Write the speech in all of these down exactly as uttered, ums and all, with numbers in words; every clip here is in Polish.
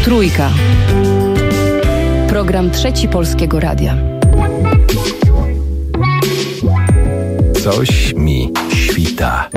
Trójka. Program Trzeci Polskiego Radia. Coś mi świta.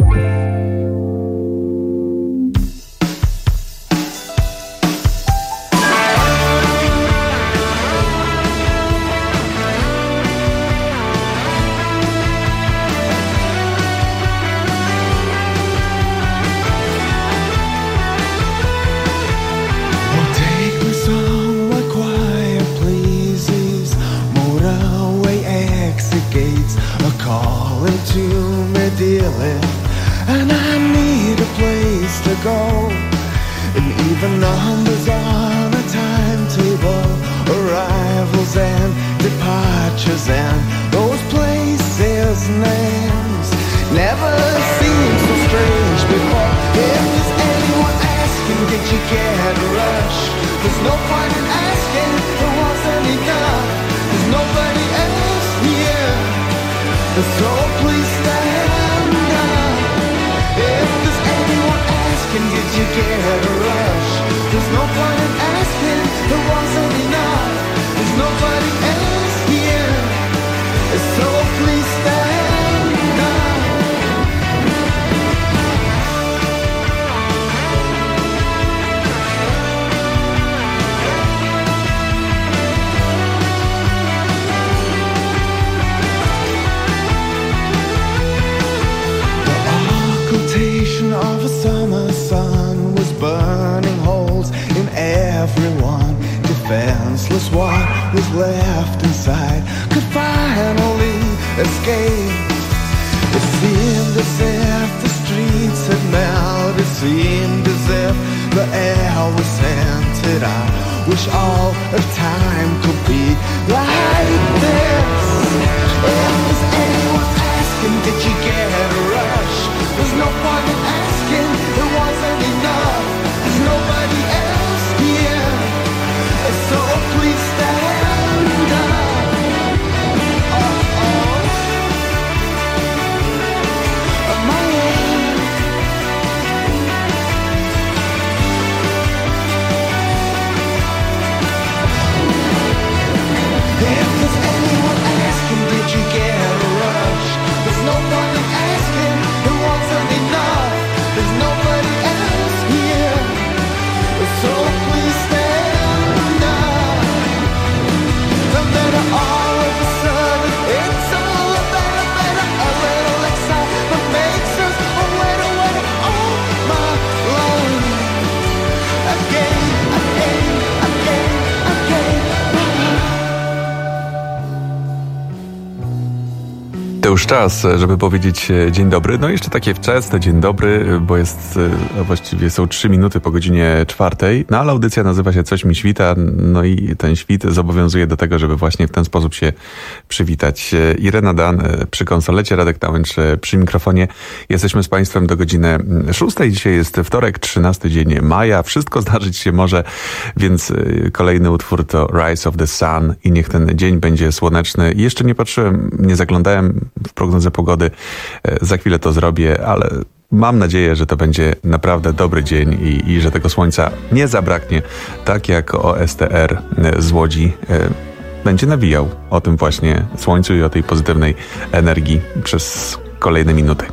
And I need a place to go, and even numbers on a timetable, arrivals and departures, and those places' names never seemed so strange before. If there's anyone asking, did you get a rush? There's no point in asking, there wasn't enough. There's nobody else here, so please stand up. If there's anyone asking, did you get a rush? There's no point in asking, there wasn't enough. There's nobody else here, so please stand up. Of a summer sun was burning holes in everyone. Defenseless, what was left inside could finally escape. It seemed as if the streets had melted. It seemed as if the air was scented. I wish all of time could be like this. If there's anyone asking, did you get a rush? There's no point in asking, there wasn't enough. There's nobody else here, so please stand up. Oh, oh, my own. If there's anyone asking, did you get a rush? There's no point in asking, there wasn't enough. There's nobody else here, so please stand up. And then all of a sudden it's all better, better. A little excitement makes us a winner, winner all my life. Again, again, again, again. To już czas, żeby powiedzieć dzień dobry. No jeszcze takie wczesne dzień dobry, bo jest, a właściwie są trzy minuty po godzinie czwartej. No ale audycja nazywa się Coś mi świta, no i ten świt zobowiązuje do tego, żeby właśnie w ten sposób się przywitać. Irena Dan przy konsolecie, Radek Nałęcz przy mikrofonie. Jesteśmy z Państwem do godziny szóstej. Dzisiaj jest wtorek, trzynasty dzień maja. Wszystko zdarzyć się może, więc kolejny utwór to Rise of the Sun i niech ten dzień będzie słoneczny. I jeszcze nie patrzyłem, nie zaglądałem w prognozę pogody. Za chwilę to zrobię, ale mam nadzieję, że to będzie naprawdę dobry dzień i, i że tego słońca nie zabraknie, tak jak O S T R z Łodzi będzie nawijał o tym właśnie słońcu i o tej pozytywnej energii przez kolejne minuty.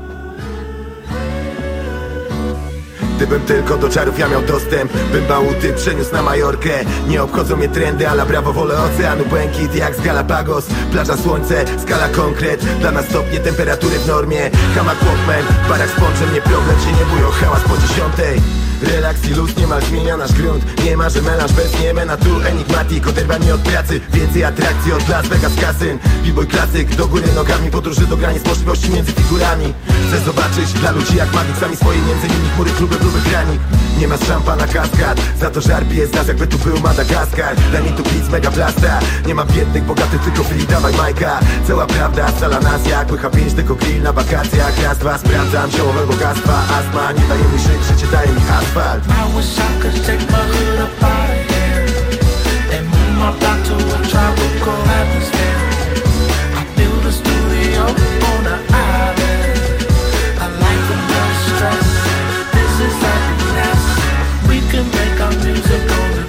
Gdybym tylko do czarów ja miał dostęp, bym bałuty przeniósł na Majorkę. Nie obchodzą mnie trendy, ala brawo, wolę oceanu błękit jak z Galapagos. Plaża, słońce, skala konkret, dla nas stopnie temperatury w normie. Hamak Walkman, barak z ponczem, nie problem, się nie bują, hałas po dziesiątej. Relaks i luz, niemal zmienia nasz grunt. Nie ma, że melanż bez niemena, tu enigmatik. Oderwanie od pracy, więcej atrakcji od Las Vegas kasyn. B-boy klasyk, do góry nogami, podróży do granic możliwości między figurami. Chcę zobaczyć dla ludzi jak magik, sami swoje między nimi chmury, kluby, próby granik. Nie ma szampana kaskad, za to żarbi jest nas jakby tu był Madagaskar. Daj mi tu blitz, mega blasta. Nie ma biednych, bogatych, tylko chwili, dawaj Majka. Cała prawda, scala nas jak H pięć, tylko grill na wakacjach. Raz, dwa, sprawdzam ziołowe bogactwa. Astma, nie daje mi żyć, życie daje mi asfalt. I wish I could take my hood up out of here and move my block to a tropical atmosphere. I build a studio on an island. I like the no stress. This is happiness. We can make our music on the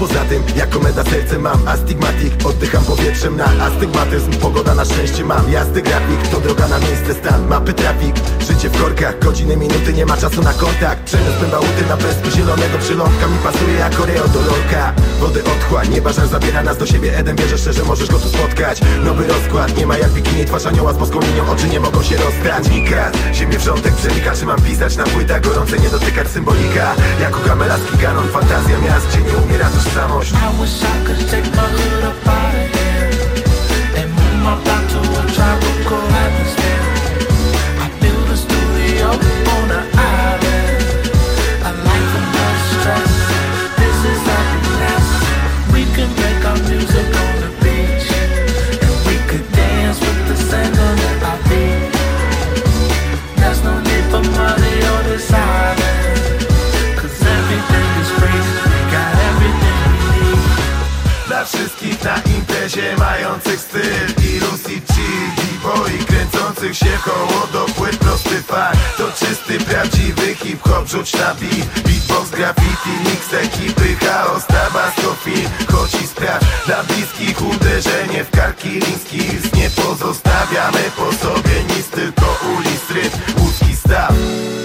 Poza tym, jak komeda serce mam astygmatik, oddycham powietrzem na astygmatyzm. Pogoda na szczęście mam, jazdy grafik, to droga na miejsce stan, mapy trafik. Życie w korkach, godziny, minuty, nie ma czasu na kontakt. Przeniósł pębałuty na pestku zielonego przylądka, mi pasuje jak oreo do lolka. Wody otchłań, nieba żar zabiera nas do siebie, Eden, wierzę szczerze, możesz go tu spotkać. Nowy rozkład, nie ma jak bikini, twarz anioła z boską linią, oczy nie mogą się rozstać. Nikat, ziemię wrzątek przenika, czy mam pisać na płytach, gorące nie dotykać symbolika. Jak u Kamela z Giganon, fantazja miast, gdzie nie umiera tożsamość. I wish I could take my hood up out of here and move my block to a tropical atmosphere. I build a studio on an island, a life of no stress. This is happiness. We can make our music on the beach, and we could dance with the sand under our feet. There's no need for money on this island, 'cause everything is free. We got everything we need. Dla wszystkich na imprezie mających styl i Lucy chill, b-boy kręcących się koło do płyt, prosty fakt. To czysty, prawdziwy hip-hop, rzuć na beat. Beatbox, graffiti, mix ekipy, chaos, tabasco, film. Chodź i sprawdź, dla bliskich uderzenie w karki liński. Nie pozostawiamy po sobie nic, tylko ulic ryb, łódzki staw.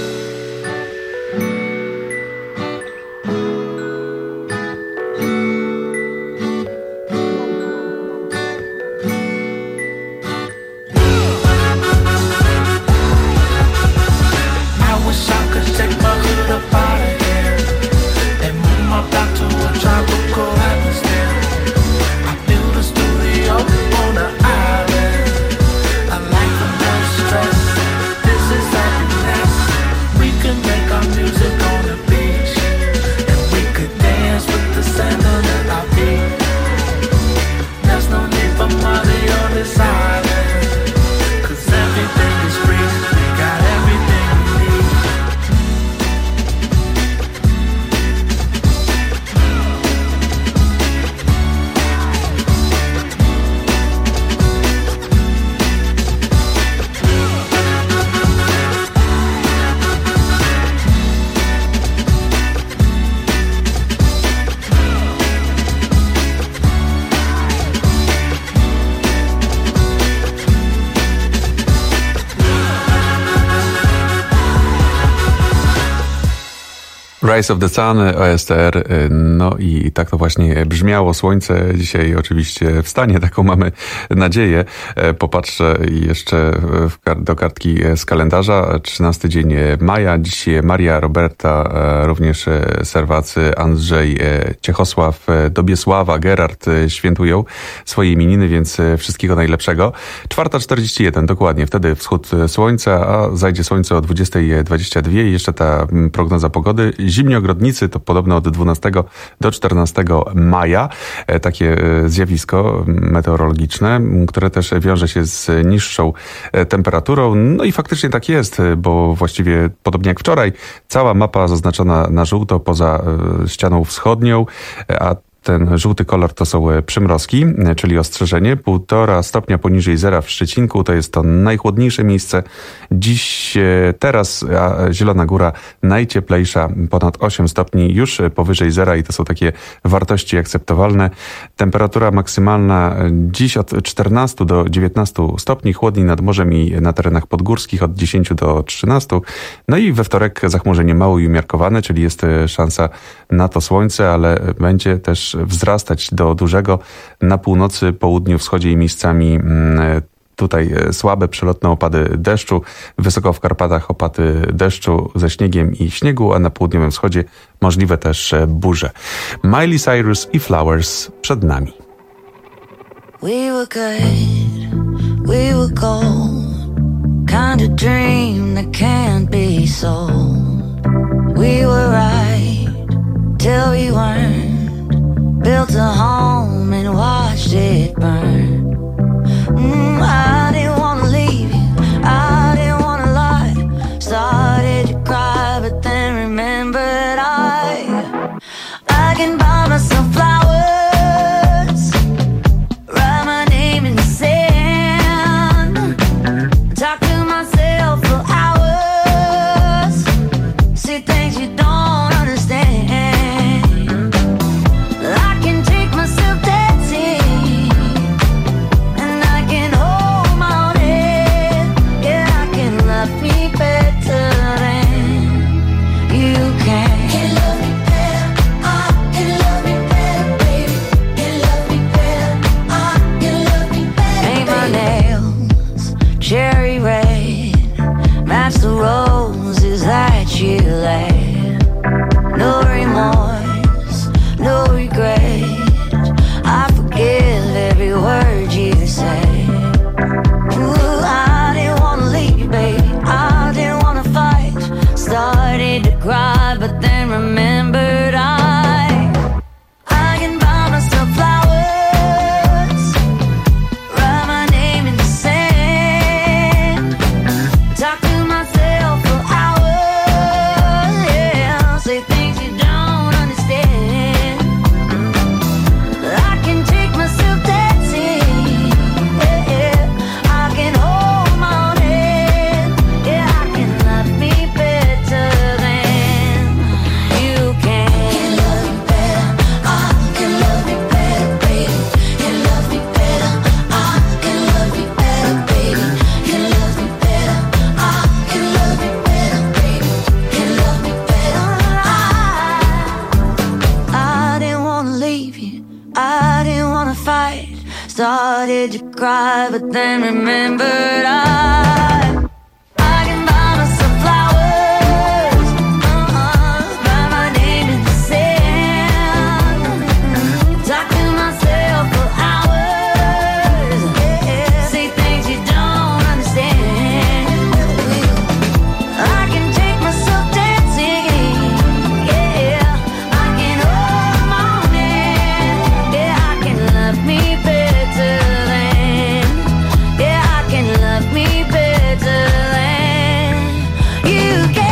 Rise of the Sun, O S T R, no i tak to właśnie brzmiało. Słońce dzisiaj oczywiście wstanie, taką mamy nadzieję. Popatrzę jeszcze do kartki z kalendarza. trzynasty dzień maja, dziś Maria, Roberta, również Serwacy, Andrzej, Ciechosław, Dobiesława, Gerard świętują swoje imieniny, więc wszystkiego najlepszego. czwarta czterdzieści jeden, dokładnie, wtedy wschód słońca, a zajdzie słońce o dwudziesta dwadzieścia dwa. Jeszcze ta prognoza pogody. Zimni ogrodnicy to podobno od dwunastego do czternastego maja. Takie zjawisko meteorologiczne, które też wiąże się z niższą temperaturą. No i faktycznie tak jest, bo właściwie podobnie jak wczoraj, cała mapa zaznaczona na żółto poza ścianą wschodnią, a ten żółty kolor to są przymrozki, czyli ostrzeżenie. Półtora stopnia poniżej zera w Szczecinku, to jest to najchłodniejsze miejsce. Dziś, teraz, a Zielona Góra najcieplejsza, ponad osiem stopni, już powyżej zera i to są takie wartości akceptowalne. Temperatura maksymalna dziś od czternastu do dziewiętnastu stopni, chłodniej nad morzem i na terenach podgórskich od dziesięciu do trzynastu. No i we wtorek zachmurzenie mało i umiarkowane, czyli jest szansa na to słońce, ale będzie też wzrastać do dużego na północy, południu, wschodzie i miejscami tutaj słabe przelotne opady deszczu, wysoko w Karpatach opady deszczu ze śniegiem i śniegu, a na południowym wschodzie możliwe też burze. Miley Cyrus i Flowers przed nami. We were good, we were gold, kind of dream that can't be sold. We were right till we weren't. Built a home and watched it burn. Mm, I didn't wanna leave you, I didn't wanna lie. Started to cry, but then remembered I I can buy myself flowers, write my name in the sand, talk to myself for hours, see things you don't understand. I started to cry, but then remembered I I can buy myself flowers, uh-uh, write my name in the sand, talk to myself for hours, yeah, say things you don't understand. I can take myself dancing, yeah, I can hold my hand, yeah, I can love me better than, yeah, I can love me better than you can.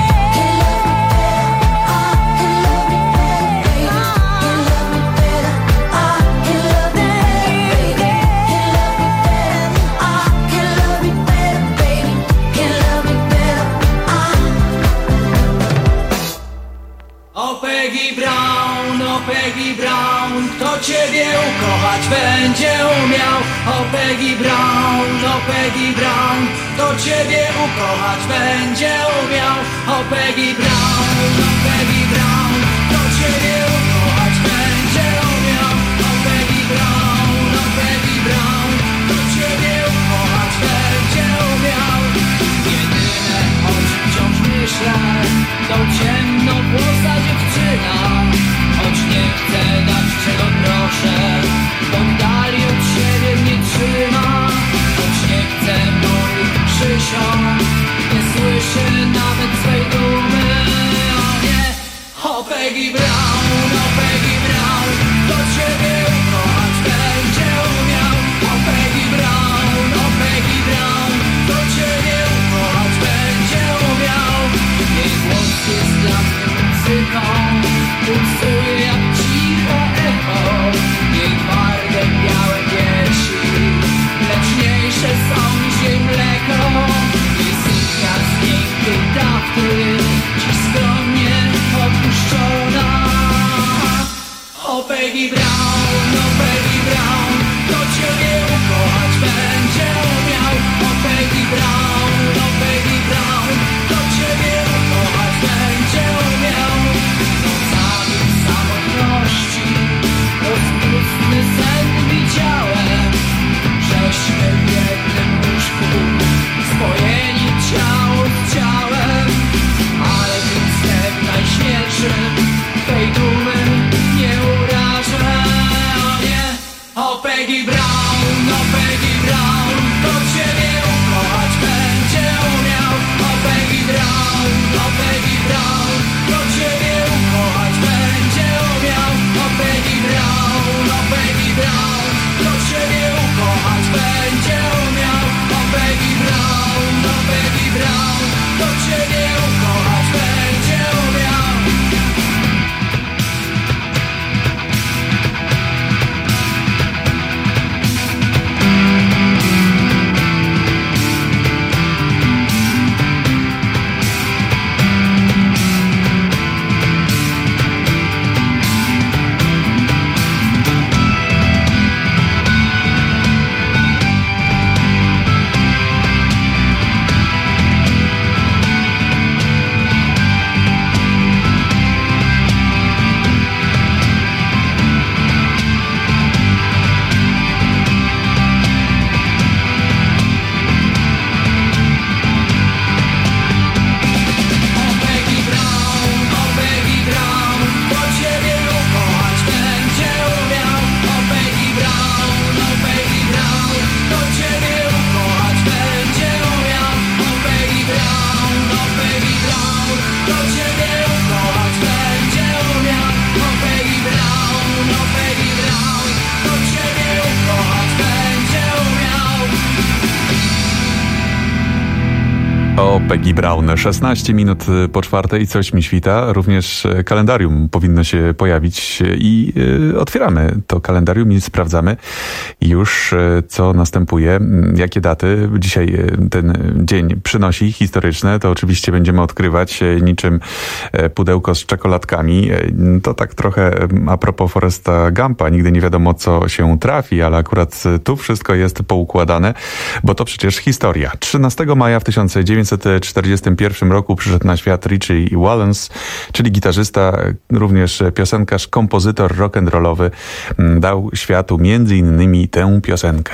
O Peggy Brown, o Peggy Brown, kto ciebie ukochać będzie umiał. O Peggy Brown, o Peggy Brown, kto ciebie ukochać będzie umiał. O Peggy Brown, o Peggy Brown, kto ciebie ukochać będzie umiał. O Peggy Brown, o Peggy Brown, kto ciebie ukochać będzie umiał. Jedyne, o czym wciąż myślę, to ciemnowłosa dziewczyna. Choć nie chcę dać czego proszę, bo dali od siebie mnie trzyma. Choć nie chcę moich Krzysią, nie słyszy nawet swej dumy. O nie, o Peggy Brown, o Peggy Brown, kto ciebie ukochać będzie umiał. O Peggy Brown, o Peggy Brown, kto ciebie ukochać będzie umiał. Jej głos jest dla mnie muzyką, pulsuje jak ciche echo. Jej twarde białe piersi mleczniejsze są niż jej mleko. Jej suknia z miękkiej tafty dziś skromnie opuszczona. O Peggy Brown, o Peggy Brown, kto ciebie ukochać będzie umiał. O Peggy Brown, o Peggy Brown, kto ciebie ukochać będzie umiał. Nocami w samotności rozpustny sen widziałem, żeśmy w jednym łóżku spojeni ciało z ciałem. Ale tym snem najśmielszym twej dumy nie urażę. O nie, o Peggy Brown, o Peggy Brown, kto ciebie ukochać będzie umiał. O Peggy Brown, o Peggy Brown, kto ciebie ukochać będzie umiał. O Peggy Brown, o Peggy Brown, kto ciebie ukochać będzie umiał. O Peggy Brown, o Peggy Brown, kto ciebie ukochać będzie umiał. O Peggy Brown. szesnaście minut po czwartej, coś mi świta. Również kalendarium powinno się pojawić i y, otwieramy to kalendarium i sprawdzamy już, y, co następuje, jakie daty dzisiaj ten dzień przynosi historyczne. To oczywiście będziemy odkrywać niczym pudełko z czekoladkami. To tak trochę a propos Foresta Gumpa. Nigdy nie wiadomo, co się trafi, ale akurat tu wszystko jest poukładane, bo to przecież historia. trzynastego maja w tysiąc dziewięćset czterdziestym pierwszym roku przyszedł na świat Ritchie Valens, czyli gitarzysta, również piosenkarz, kompozytor rock'n'rollowy. Dał światu między innymi tę piosenkę.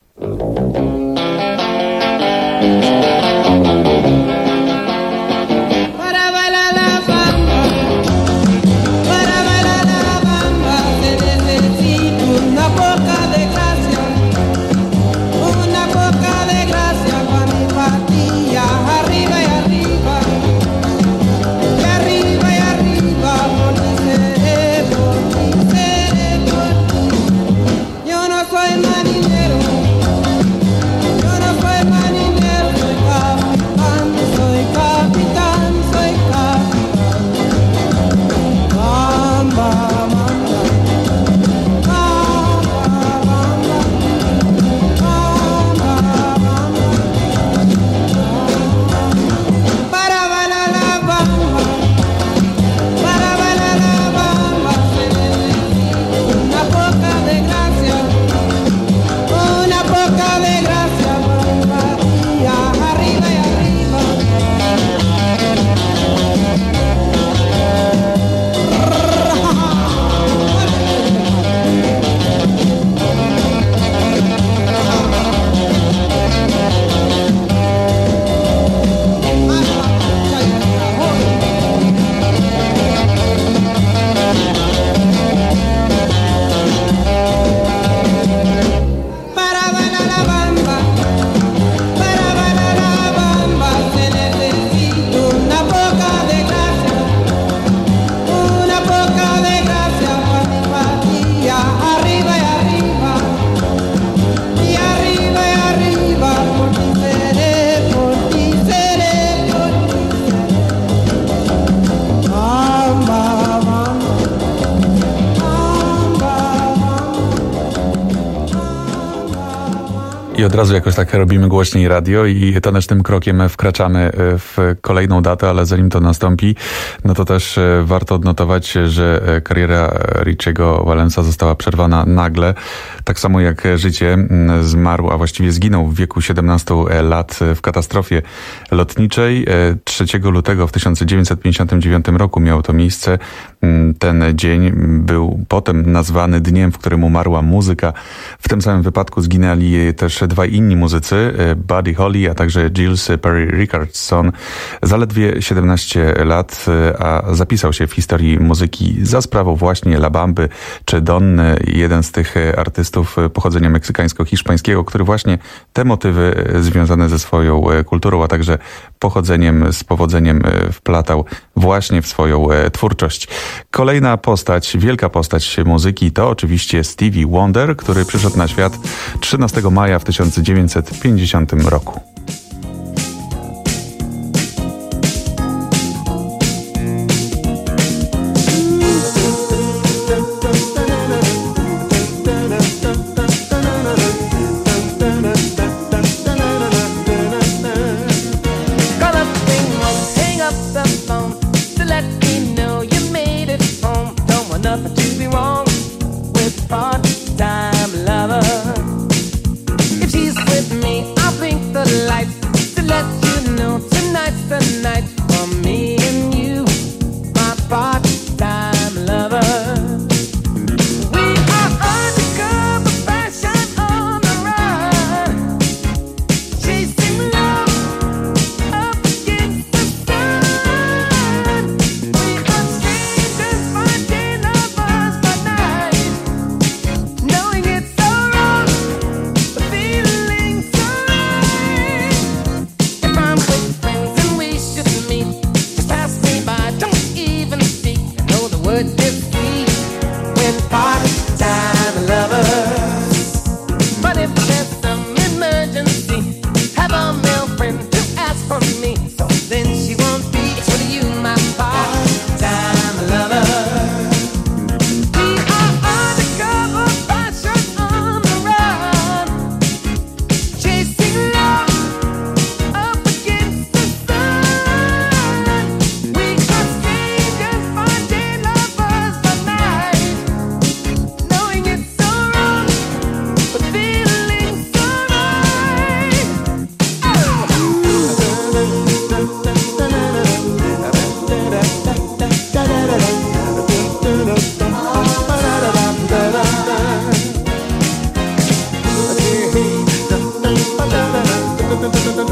I od razu jakoś tak robimy głośniej radio i tanecznym krokiem wkraczamy w kolejną datę, ale zanim to nastąpi, no to też warto odnotować, że kariera Ritchiego Valensa została przerwana nagle. Tak samo jak życie. Zmarł, a właściwie zginął w wieku siedemnastu lat w katastrofie lotniczej. trzeciego lutego w tysiąc dziewięćset pięćdziesiątym dziewiątym roku miało to miejsce. Ten dzień był potem nazwany dniem, w którym umarła muzyka. W tym samym wypadku zginęli też dwaj inni muzycy, Buddy Holly, a także Giles Perry Richardson. Zaledwie siedemnaście lat, a zapisał się w historii muzyki za sprawą właśnie La Bamby czy Donny, jeden z tych artystów pochodzenia meksykańsko-hiszpańskiego, który właśnie te motywy związane ze swoją kulturą, a także pochodzeniem, z powodzeniem wplatał właśnie w swoją twórczość. Kolejna postać, wielka postać muzyki to oczywiście Stevie Wonder, który przyszedł na świat trzynastego maja w tysiąc dziewięćset pięćdziesiątym roku.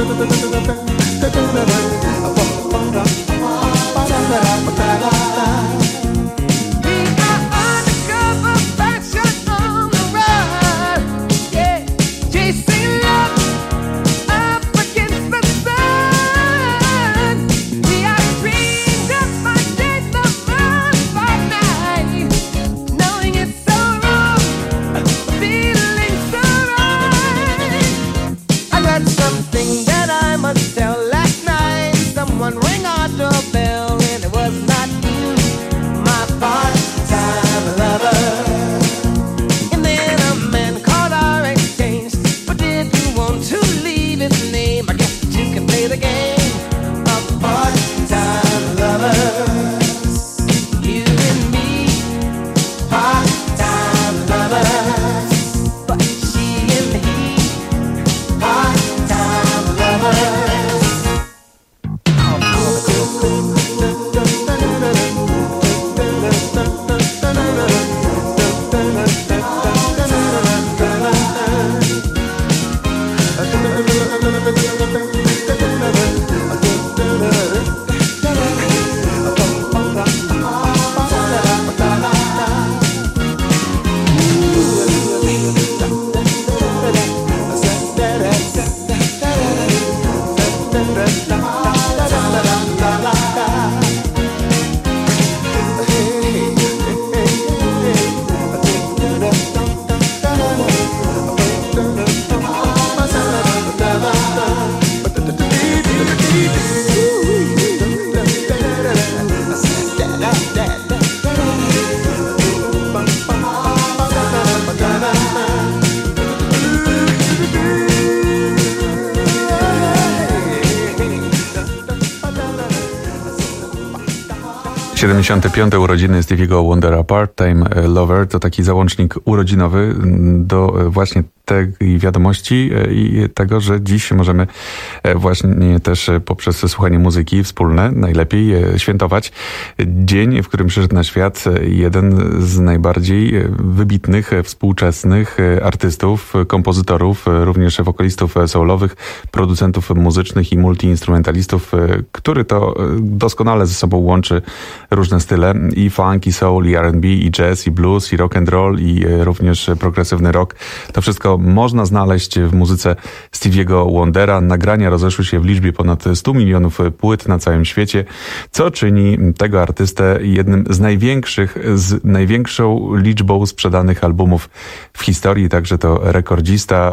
siedemdziesiąte piąte urodziny Stevie'ego Wondera, Part-Time Lover, to taki załącznik urodzinowy do właśnie tej wiadomości i tego, że dziś możemy właśnie też poprzez słuchanie muzyki wspólne najlepiej świętować dzień, w którym przyszedł na świat jeden z najbardziej wybitnych współczesnych artystów, kompozytorów, również wokalistów soulowych, producentów muzycznych i multiinstrumentalistów, który to doskonale ze sobą łączy różne style i funk, i soul, i R and B, i jazz, i blues, i rock and roll, i również progresywny rock. To wszystko można znaleźć w muzyce Stevie'ego Wondera. Nagrania rozeszły się w liczbie ponad stu milionów płyt na całym świecie, co czyni tego artystę jednym z największych, z największą liczbą sprzedanych albumów w historii. Także to rekordzista,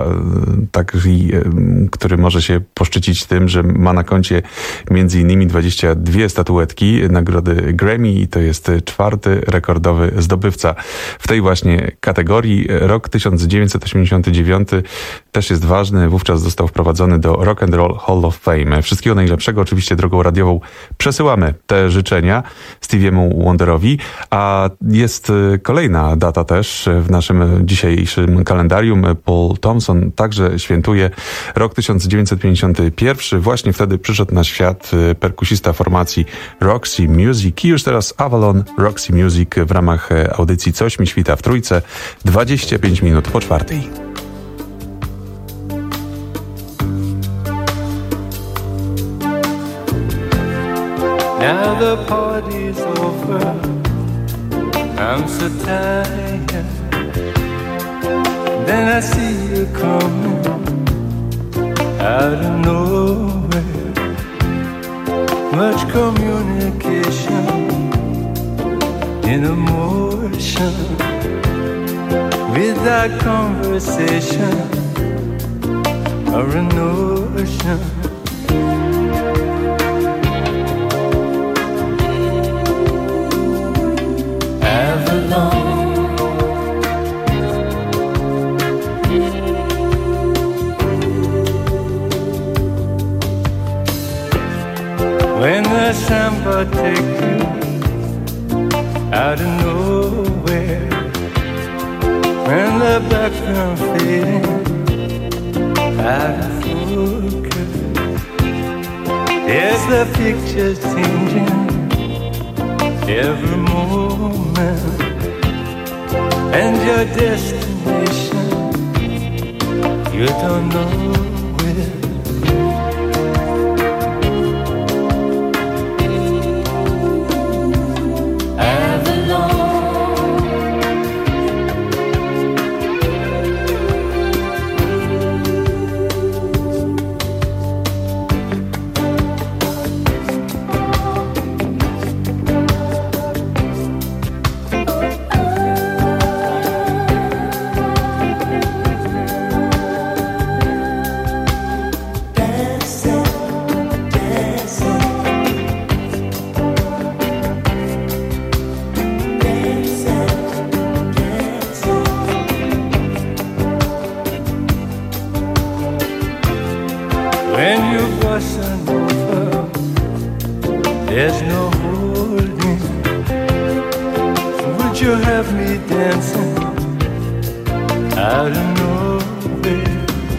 taki, który może się poszczycić tym, że ma na koncie między innymi dwadzieścia dwie statuetki nagrody Grammy i to jest czwarty rekordowy zdobywca w tej właśnie kategorii. Rok tysiąc dziewięćset osiemdziesiąty dziewiąty też jest ważny. Wówczas został wprowadzony do Rock and Roll Hall of Fame. Wszystkiego najlepszego oczywiście drogą radiową przesyłamy te życzenia Stevie'emu Wonderowi, a jest kolejna data też w naszym dzisiejszym kalendarium. Paul Thompson także świętuje rok tysiąc dziewięćset pięćdziesiąty pierwszy. Właśnie wtedy przyszedł na świat perkusista formacji Roxy Music i już teraz Avalon Roxy Music w ramach audycji Coś mi świta w Trójce, dwadzieścia pięć minut po czwartej. Now the party's over, I'm so tired. Then I see you coming out of nowhere. Much communication in emotion, without conversation or a notion. When the samba take you out of nowhere, when the background fading out of focus, there's the pictures changing every moment, and your destination you don't know where. me dancing out of nowhere.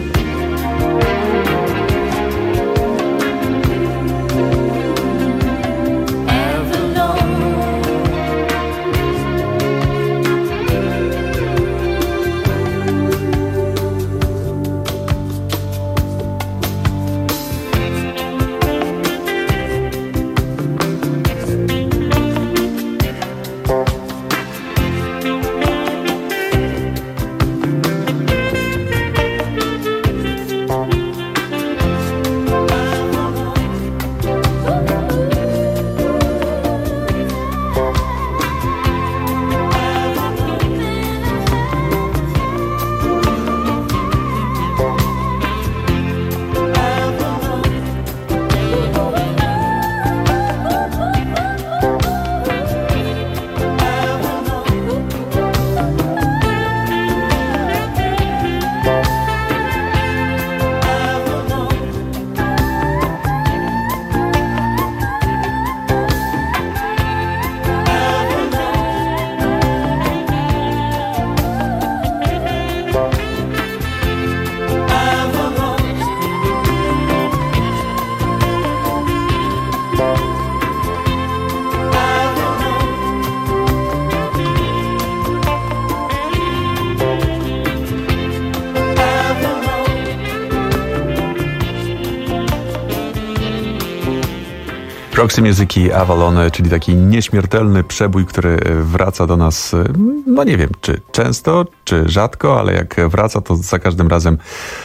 Roxy Music i Avalon, czyli taki nieśmiertelny przebój, który wraca do nas, no nie wiem, czy często, czy rzadko, ale jak wraca, to za każdym razem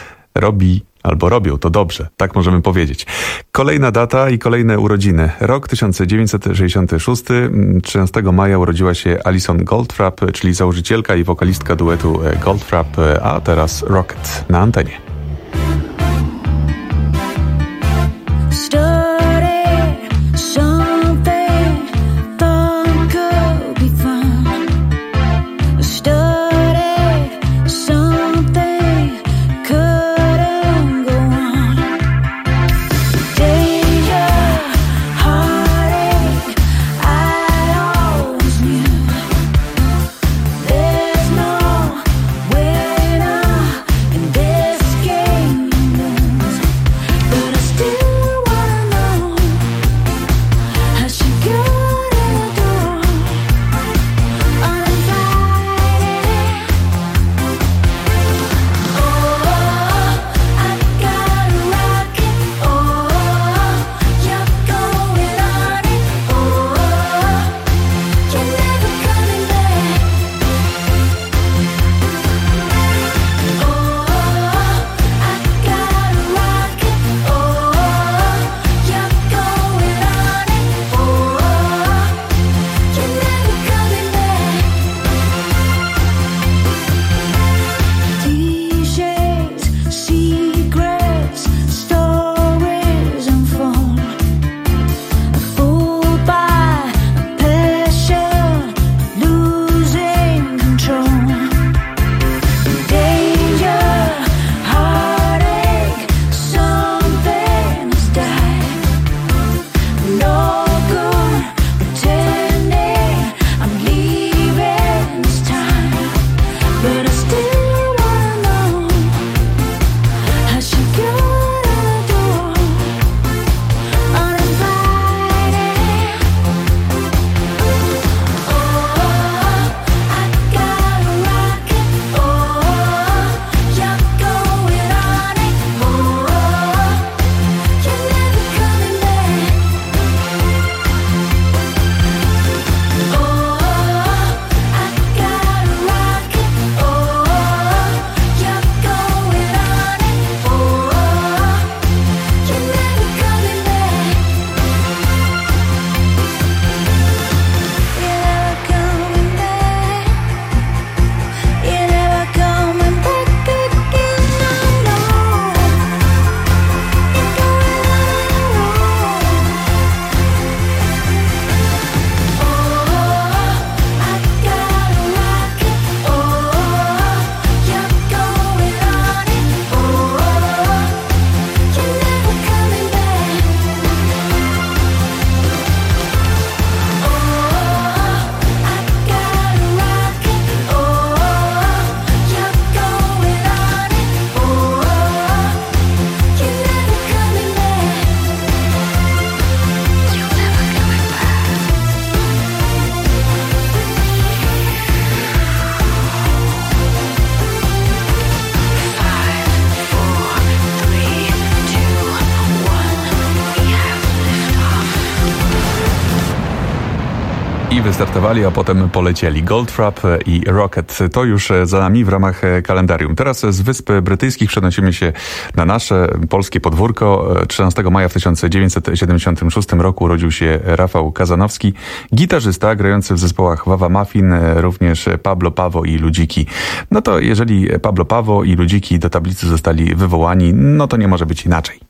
robi albo robią to dobrze, tak możemy powiedzieć. Kolejna data i kolejne urodziny. Rok tysiąc dziewięćset sześćdziesiąty szósty, trzynastego maja urodziła się Alison Goldfrapp, czyli założycielka i wokalistka duetu Goldfrapp, a teraz Rocket na antenie. There's no winner in this game. wystartowali, a potem polecieli. Goldfrapp i Rocket. To już za nami w ramach kalendarium. Teraz z Wysp Brytyjskich przenosimy się na nasze polskie podwórko. trzynastego maja w tysiąc dziewięćset siedemdziesiątym szóstym roku urodził się Rafał Kazanowski, gitarzysta grający w zespołach Wawa Muffin, również Pablo Pawo i Ludziki. No to jeżeli Pablo Pawo i Ludziki do tablicy zostali wywołani, no to nie może być inaczej.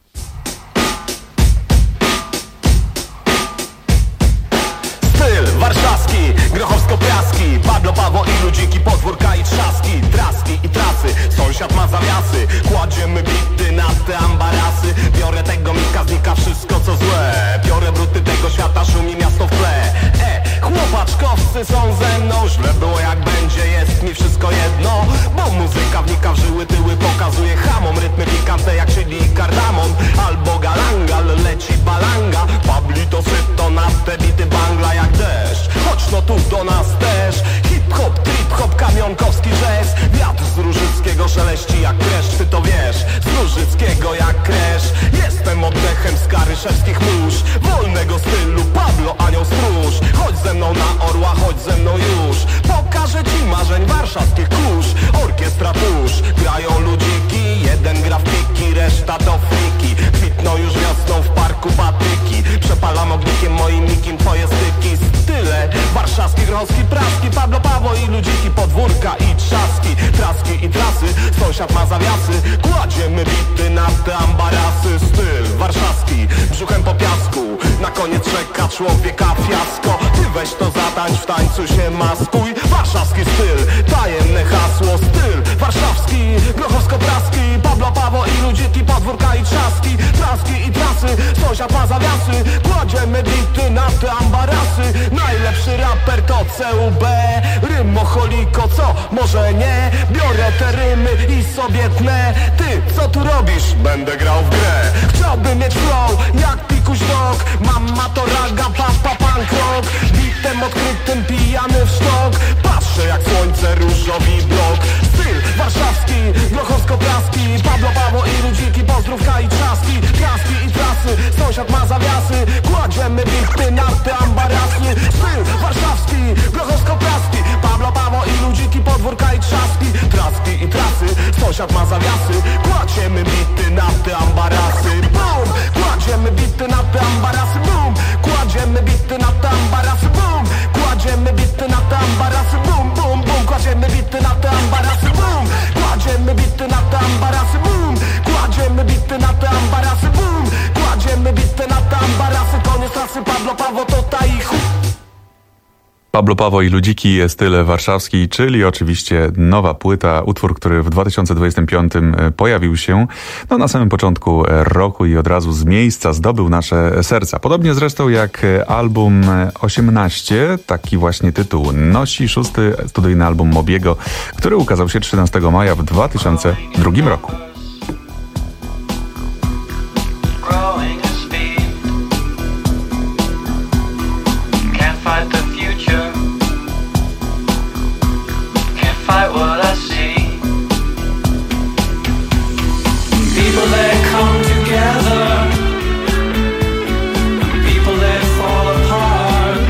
Warszawski, grochowsko-piaski, Pablo Pawo i Ludziki, podwórka i trzaski, traski i trasy, sąsiad ma zawiasy, kładziemy bity na te ambarasy, biorę tego mika, znika wszystko co złe, biorę bruty tego świata, szumi miasto w tle. E, chłopaczkowcy są ze mną, źle było jak będzie, jest mi wszystko jedno, bo muzyka wnika w żyły, tyły pokazuje hamom, rytmy pikante jak chili i kardamon, albo galangal, leci balanga, Pablito syto na te bity bangla jak deszcz. Chodź no tu do nas też. Hip-hop, trip-hop, kamionkowski jazz. Wiatr z Różyckiego szeleści jak kreszcz. Ty to wiesz, z Różyckiego jak kresz. Jestem oddechem z karyszewskich mórz, wolnego stylu Pablo, anioł stróż. Chodź ze mną na orła, chodź ze mną już. Pokażę ci marzeń warszawskich kurz. Orkiestra tuż, grają ludziki. Jeden gra w piki, reszta to friki. Kwitną już wiosną w parku patyki. Przepalam ognikiem moim nikim twoje styki. Style warszawski, grochowski, praski, Pablo Pawo i Ludziki, podwórka i trzaski, traski i trasy, sąsiad ma zawiasy, kładziemy bity na te ambarasy. Styl warszawski, brzuchem po piasku, na koniec czeka człowieka fiasko. Ty weź to zatańcz, w tańcu się maskuj. Warszawski styl, tajemne hasło. Styl warszawski, grochowsko-praski, Pablo Pawo i Ludziki, podwórka i trzaski, traski i trasy, sąsiad ma zawiasy, kładziemy bity na te ambarasy. Najlepszy raper to C U B, rymocholiko, co? Może nie? Biorę te rymy i sobie tnę. Ty, co tu robisz? Będę grał w grę. Chciałbym mieć flow, jak pikuś dog. Mama to raga, papa punk rock. Bitem odkrytym, pijany w sztok. Patrzę jak słońce, różowi blok. Styl warszawski, grochowsko-praski, Pablo Pawo i Ludziki, pozdrówka i trzaski, traski i trasy, sąsiad ma zawiasy, kładziemy bity na te ambarasy. Styl warszawski, grochowsko-praski, Pablo Pawo i Ludziki, podwórka i trzaski, traski i trasy, sąsiad ma zawiasy, kładziemy bity na te ambarasy. Boom! Kładziemy bity na te ambarasy, boom! Kładziemy bity na te ambarasy, boom! Kładziemy bity na te ambarasy, boom, boom, boom! Kładziemy bity na te ambarasy, boom! Kładziemy bity na te ambarasy, boom! Kładziemy bity na te ambarasy, boom! Kładziemy bity na te ambarasy, koniec trasy, Pablo Pawo to ta i chuj. Pablo Pawo i Ludziki, styl warszawski, czyli oczywiście nowa płyta, utwór, który w dwa tysiące dwudziestym piątym pojawił się no, na samym początku roku i od razu z miejsca zdobył nasze serca. Podobnie zresztą jak album osiemnaście, taki właśnie tytuł nosi, szósty studyjny album Mobiego, który ukazał się trzynastego maja w dwa tysiące drugim roku. Fight what I see. People that come together, people that fall apart.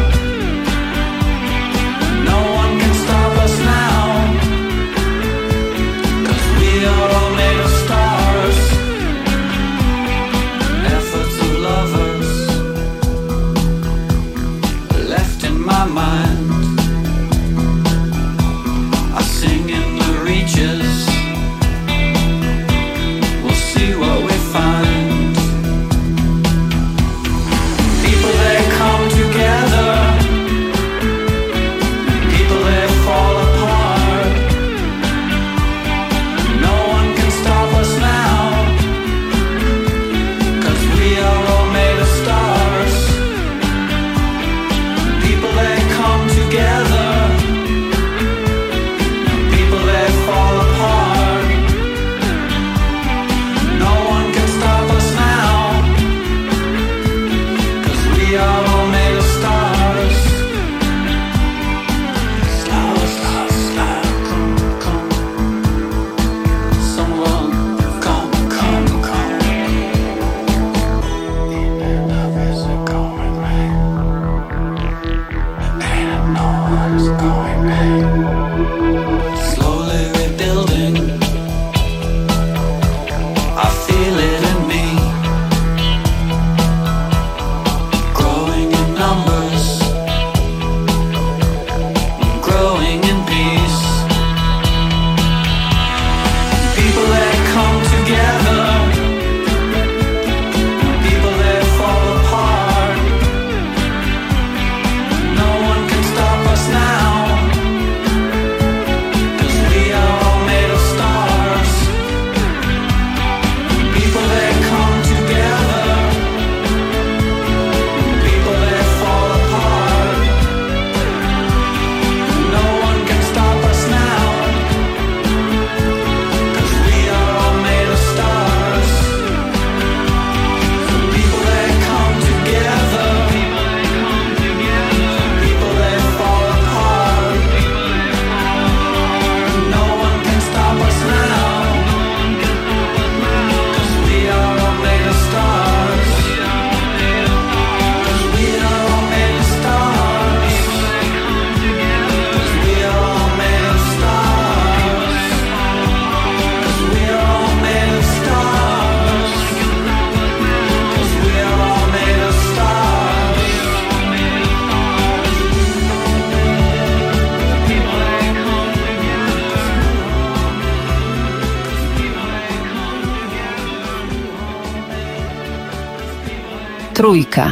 No one can stop us now, 'cause we are all made of Trójka.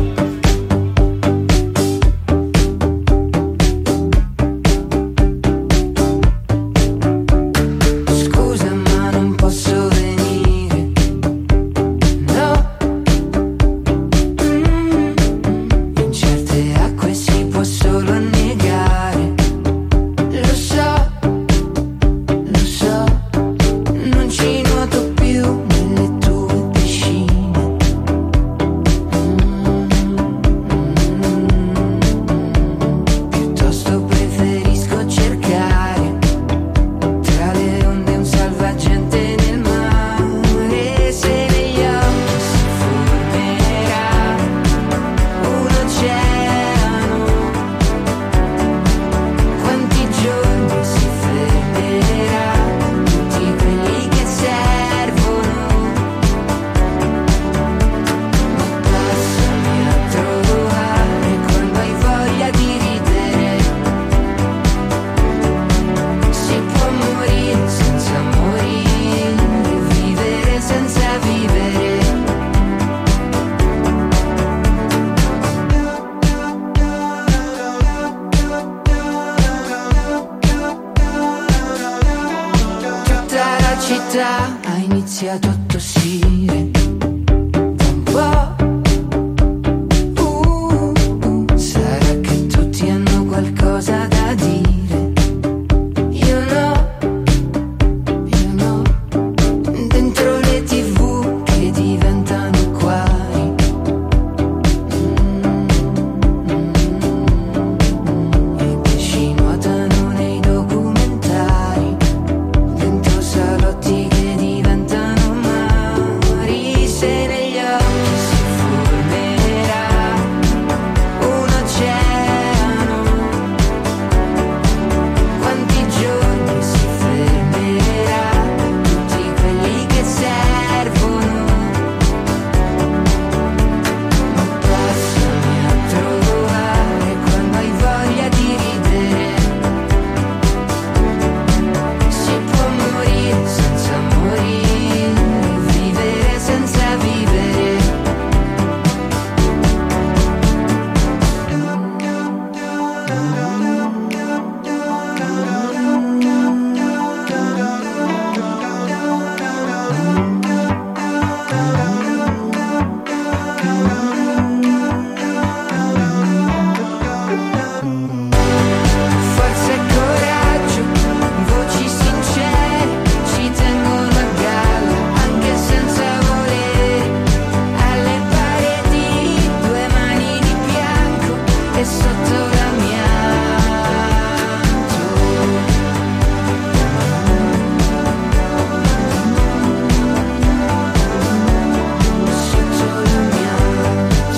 Ha iniziato a tossire da un po'. uh, uh, Sarà che tutti hanno qualcosa da dire. Io no, io no. Dentro le tv che diventano acquari. mm, I pesci nuotano nei documentari. Dentro salotti che diventano mari. Se negli occhi si formerà un oceano, quanti giorni si fermerà tutti quelli che servono. Ma passami a trovare quando hai voglia di ridere. Si può morire senza morire, vivere senza vivere. Forza e coraggio, voci sincere, ci tengono a galla anche senza volere. Alle pareti due mani di bianco e sotto l'amianto. Sotto l'amianto.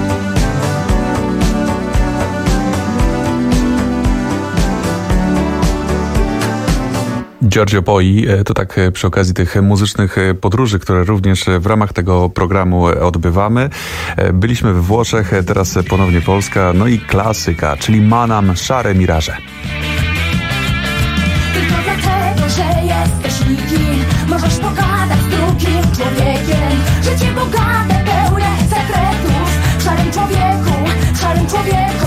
Giorgio Poi, e to tak e, przy okazji tych muzycznych e, podróży, które również e, w ramach tego programu e, odbywamy. E, Byliśmy we Włoszech, e, teraz e, ponownie Polska, no i klasyka, czyli Manam, Szare Miraże. Tylko dlatego, że jesteś nikim, możesz pogadać z drugim człowiekiem. Życie bogate, pełne sekretów. W szarym człowieku, w szarym człowieku.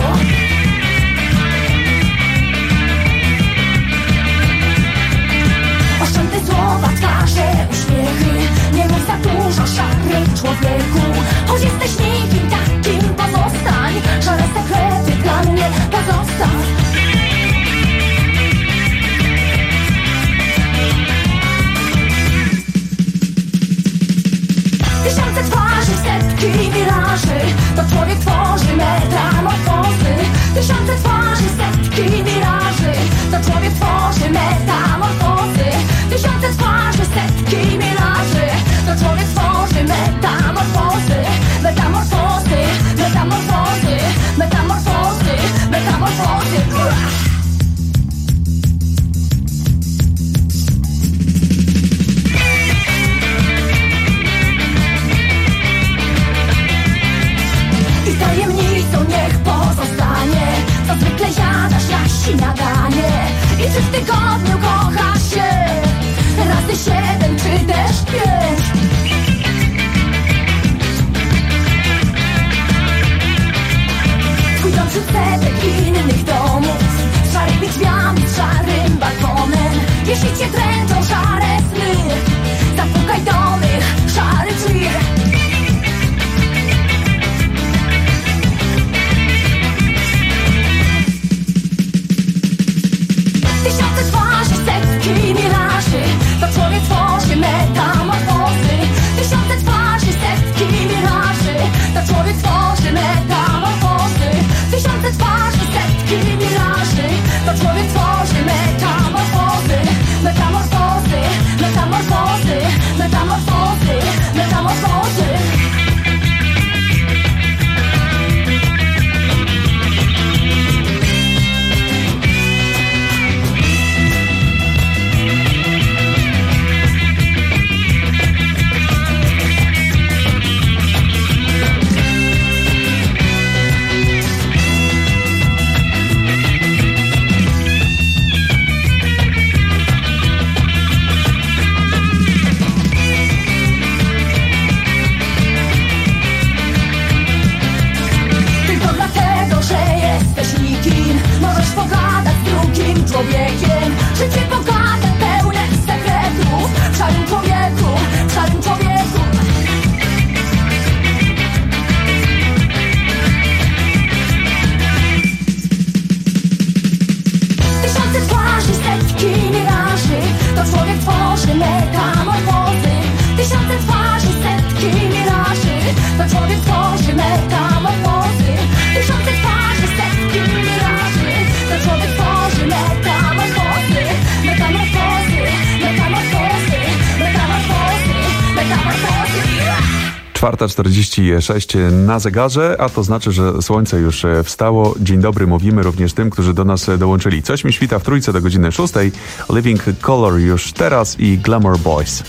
Oszczędne słowa, twarze, uśmiechy. Nie mów za dużo, szary człowieku. Choć jesteś nikim, takim pozostań. Szare sekrety dla mnie pozostań. Tysiące twarzy, setki miraży. To człowiek tworzy metamorfozy. Tysiące twarzy, setki miraży. To człowiek tworzy metamorfozy. Tysiące twarzy, setki miraży. To człowiek tworzy metamorfozy. Metamorfozy, metamorfozy, metamorfozy, metamorfozy. I tajemnicą niech pozostanie, co zwykle jadasz na śniadanie. szarym balkonem. Jeśli cię dręczą szare sny, zapukaj do mych szarych drzwi. Tysiące twarzy, setki miraży, to człowiek tworzy metamorfozy. Tysiące twarzy, setki miraży, to człowiek tworzy metamorfozy. Tysiące twarzy, setki miraży, to człowiek tworzy metamorfozy. Metamorfozy, metamorfozy, metamorfozy, metamorfozy. Możesz pogadać z drugim człowiekiem. Życie bogate, pełne sekretów. W szarym człowieku, w szarym człowieku. Tysiące twarzy, setki miraży, to człowiek tworzy metamorfozy. Tysiące twarzy, setki miraży, to człowiek tworzy metamorfozy. Tysiące twarzy, setki miraży, to człowiek tworzy metamorfozy. Metamorfozy, metamorfozy, metamorfozy, metamorfozy. czwarta czterdzieści sześć na zegarze, a to znaczy, że słońce już wstało. Dzień dobry mówimy również tym, którzy do nas dołączyli. Coś mi świta w trójce do godziny szóstej. Living Color już teraz i Glamour Boys.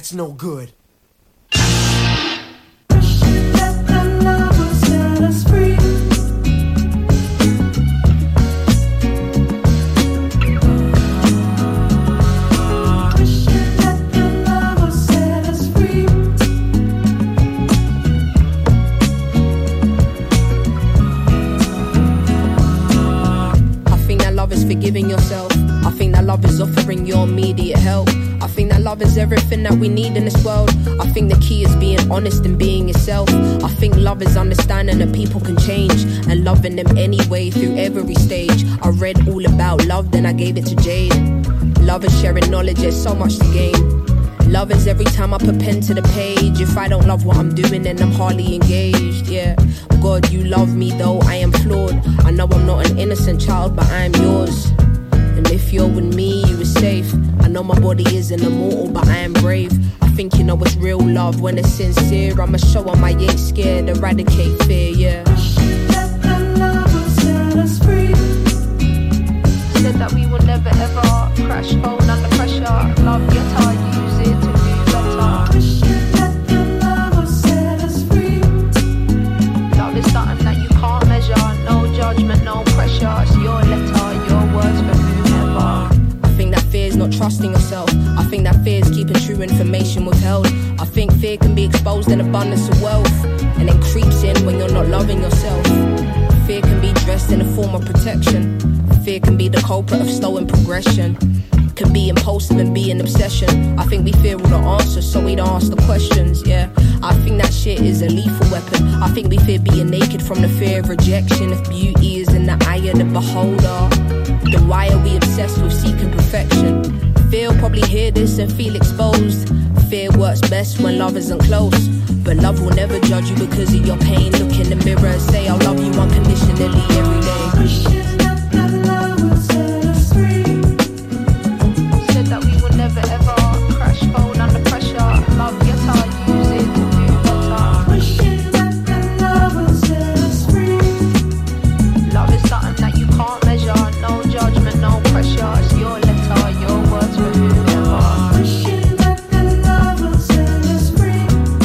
it's no good. That the love will set us free. Forgiving yourself. I think that love is offering your immediate help. I think that love is everything that we need in this world. I think the key is being honest and being yourself. I think love is understanding that people can change and loving them anyway through every stage. I read all about love, then I gave it to Jade. Love is sharing knowledge, there's so much to gain. Love is every time I put pen to the page. If I don't love what I'm doing, then I'm hardly engaged, yeah. God, you love me though I am flawed. I know I'm not an innocent child, but I am yours. And if you're with me, you are safe. I know my body isn't immortal, but I am brave. I think you know it's real love when it's sincere. I'ma show 'em I ain't scared, eradicate fear, yeah. That the love will set us free. Said that we will never ever crash, phone under pressure. Love your time, use it to do better. That the love will set us free. Love is something that you can't measure. No judgment, no pressure. It's your letter, your words for whoever. I think that fear is not trusting yourself. I think that fear is keeping true information withheld. I think fear can be exposed in abundance of wealth, and then creeps in when you're not loving yourself. Fear can be dressed in a form of protection. Fear can be the culprit of slowing progression. Can be impulsive and be an obsession. I think we fear all the answers, so we don't ask the questions, yeah. I think that shit is a lethal weapon. I think we fear being naked from the fear of rejection. If beauty is in the eye of the beholder, then why are we obsessed with seeking perfection? Fear will probably hear this and feel exposed. Fear works best when love isn't close. But love will never judge you because of your pain. Look in the mirror and say I'll love you unconditionally every day. That we will never ever crash, phone under pressure. Love your time, use it to do better. Wishing that the love will set us free. Love is something that you can't measure. No judgment, no pressure. It's your letter, your words for whoever. Wishing that the love will set us free.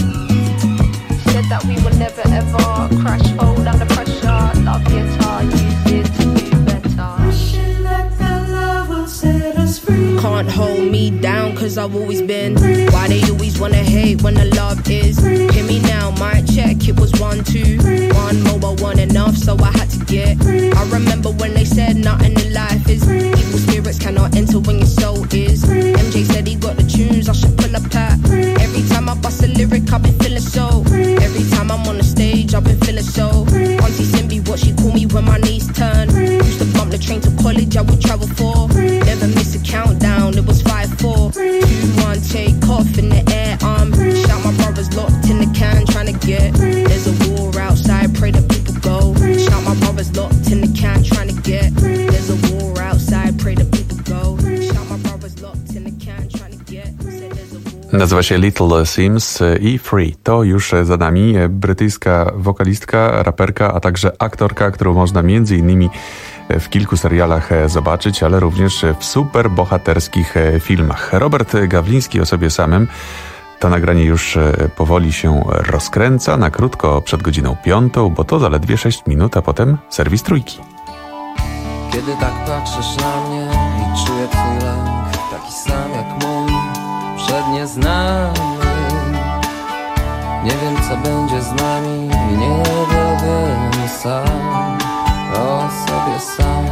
Said that we will never ever crash, phone under pressure. Love your time, use it to do better. Wishing that the love will set us free. Can't hold me down cause I've always been. Why they always wanna hate when the love is? Hear me now, mic check, it was one, two. One mobile, one enough, so I had to get. I remember when they said nothing in life is. Evil spirits cannot enter when your soul is. M J said he got the tunes, I should pull up at. Every time I bust a lyric, I've been feeling so. Every time I'm on the stage, I've been feeling so. Auntie Simbi, what she call me when my knees turn. Used to bump the train to college, I would travel for. Never miss a countdown, it was five, four, two, one, take off in the air. Um, shout my brothers locked in the can, trying to get. There's a war outside, pray that people go. Shout my brothers locked in the can, trying to get. There's a war outside, pray that people go. Shout my brothers locked in the can, trying to get. Said there's a war. Nazywa się Little Sims i Free. To już za nami. Brytyjska wokalistka, raperka, a także aktorka, którą można między innymi w kilku serialach zobaczyć, ale również w super bohaterskich filmach. Robert Gawliński o sobie samym. To nagranie już powoli się rozkręca, na krótko przed godziną piątą, bo to zaledwie sześć minut, a potem serwis Trójki. Kiedy tak patrzysz na mnie i czuję twój lęk, taki sam jak mój, przed nieznanym. Nie wiem co będzie z nami i nie wiem sam, o sobie sam.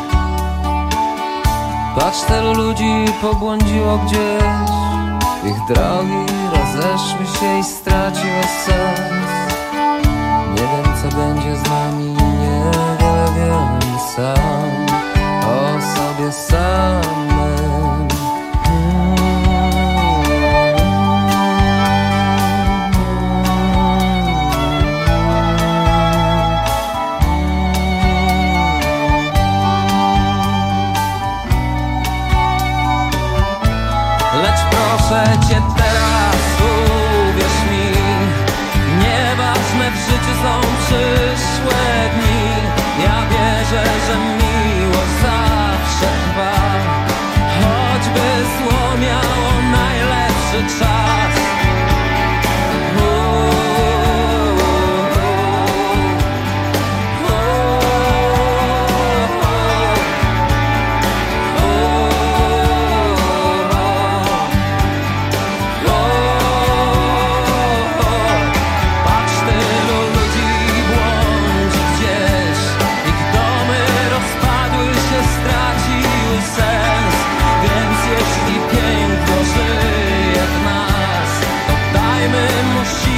Patrz, tylu ludzi pobłądziło gdzieś, ich drogi rozeszły się i straciły sens. Nie wiem co będzie z nami, nie wiem sam, o sobie samym. Lecz proszę cię teraz, uwierz mi,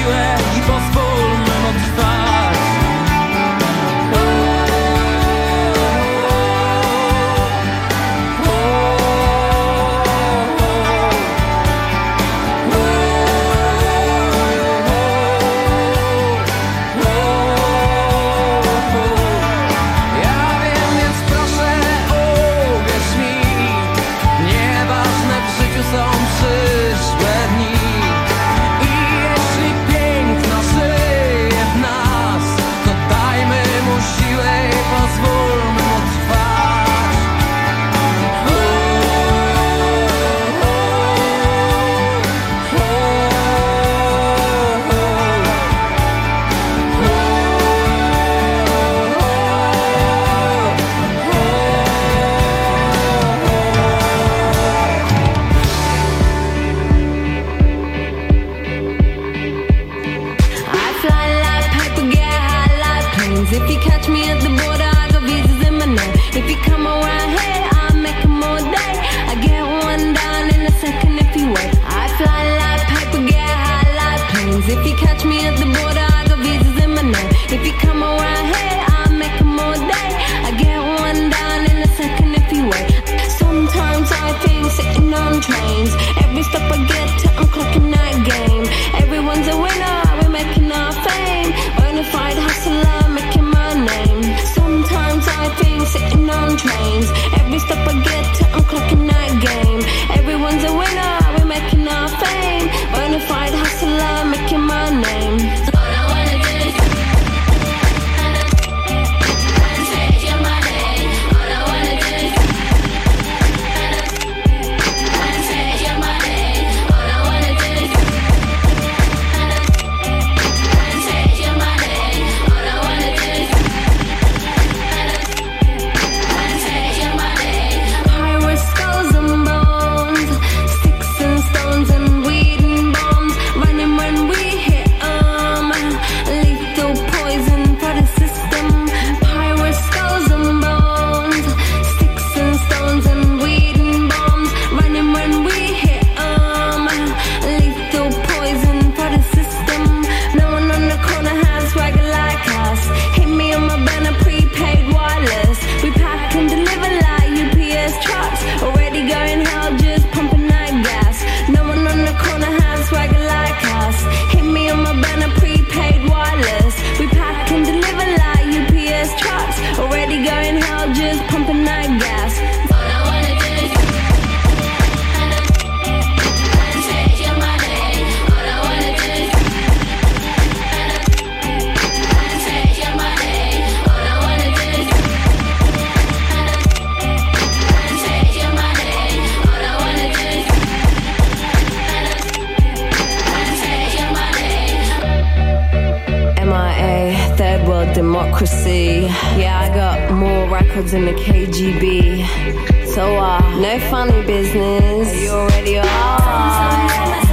siłę i pozwólmy mu trwać. If you catch me at the border, I got visas in my name. If you come around here, I'll make them all day. I get one down in a second if you wait. I fly like paper, get high like planes. If you catch me at the border, I got visas in my name. If you come around here, I'll make them all day. I get one down in a second if you wait. Sometimes I think sitting on trains. Every stop I get to, I'm clocking that game. Everyone's a winner, we're making our fame. Bonafide hustler, making my name. Sometimes I think sitting on trains. Every stop I get to, I'm clocking that game. Everyone's a winner, we're making our fame. Bonafide hustler, making my name. All I wanna do is take your money. All I wanna do is take your money. All I wanna do is take your money. All I wanna do is take your money. Pirates, skulls and bones, sticks and stones and weed and bombs. Running when we hit 'em. Lethal poison for the system. Pirates, skulls and bones, sticks and stones and weed and bombs. Running when we hit 'em. Lethal poison for the system. No one on the corner has swagger like us. Hit me on my banner, prepaid wireless. We pack and deliver like U P S trucks. Already going hell, just pumping that gas. No one on the corner has swagger like us. Hit me on my banner, prepaid wireless. We pack and deliver like U P S trucks. Already going hell, just pumping that gas. All I wanna do is take your money. All I wanna do is take your money. All I wanna do is take your money. All I wanna do is take your money. M I A, third world democracy. Yeah, I got more records than the K G B. So, uh, no funny business. You already are.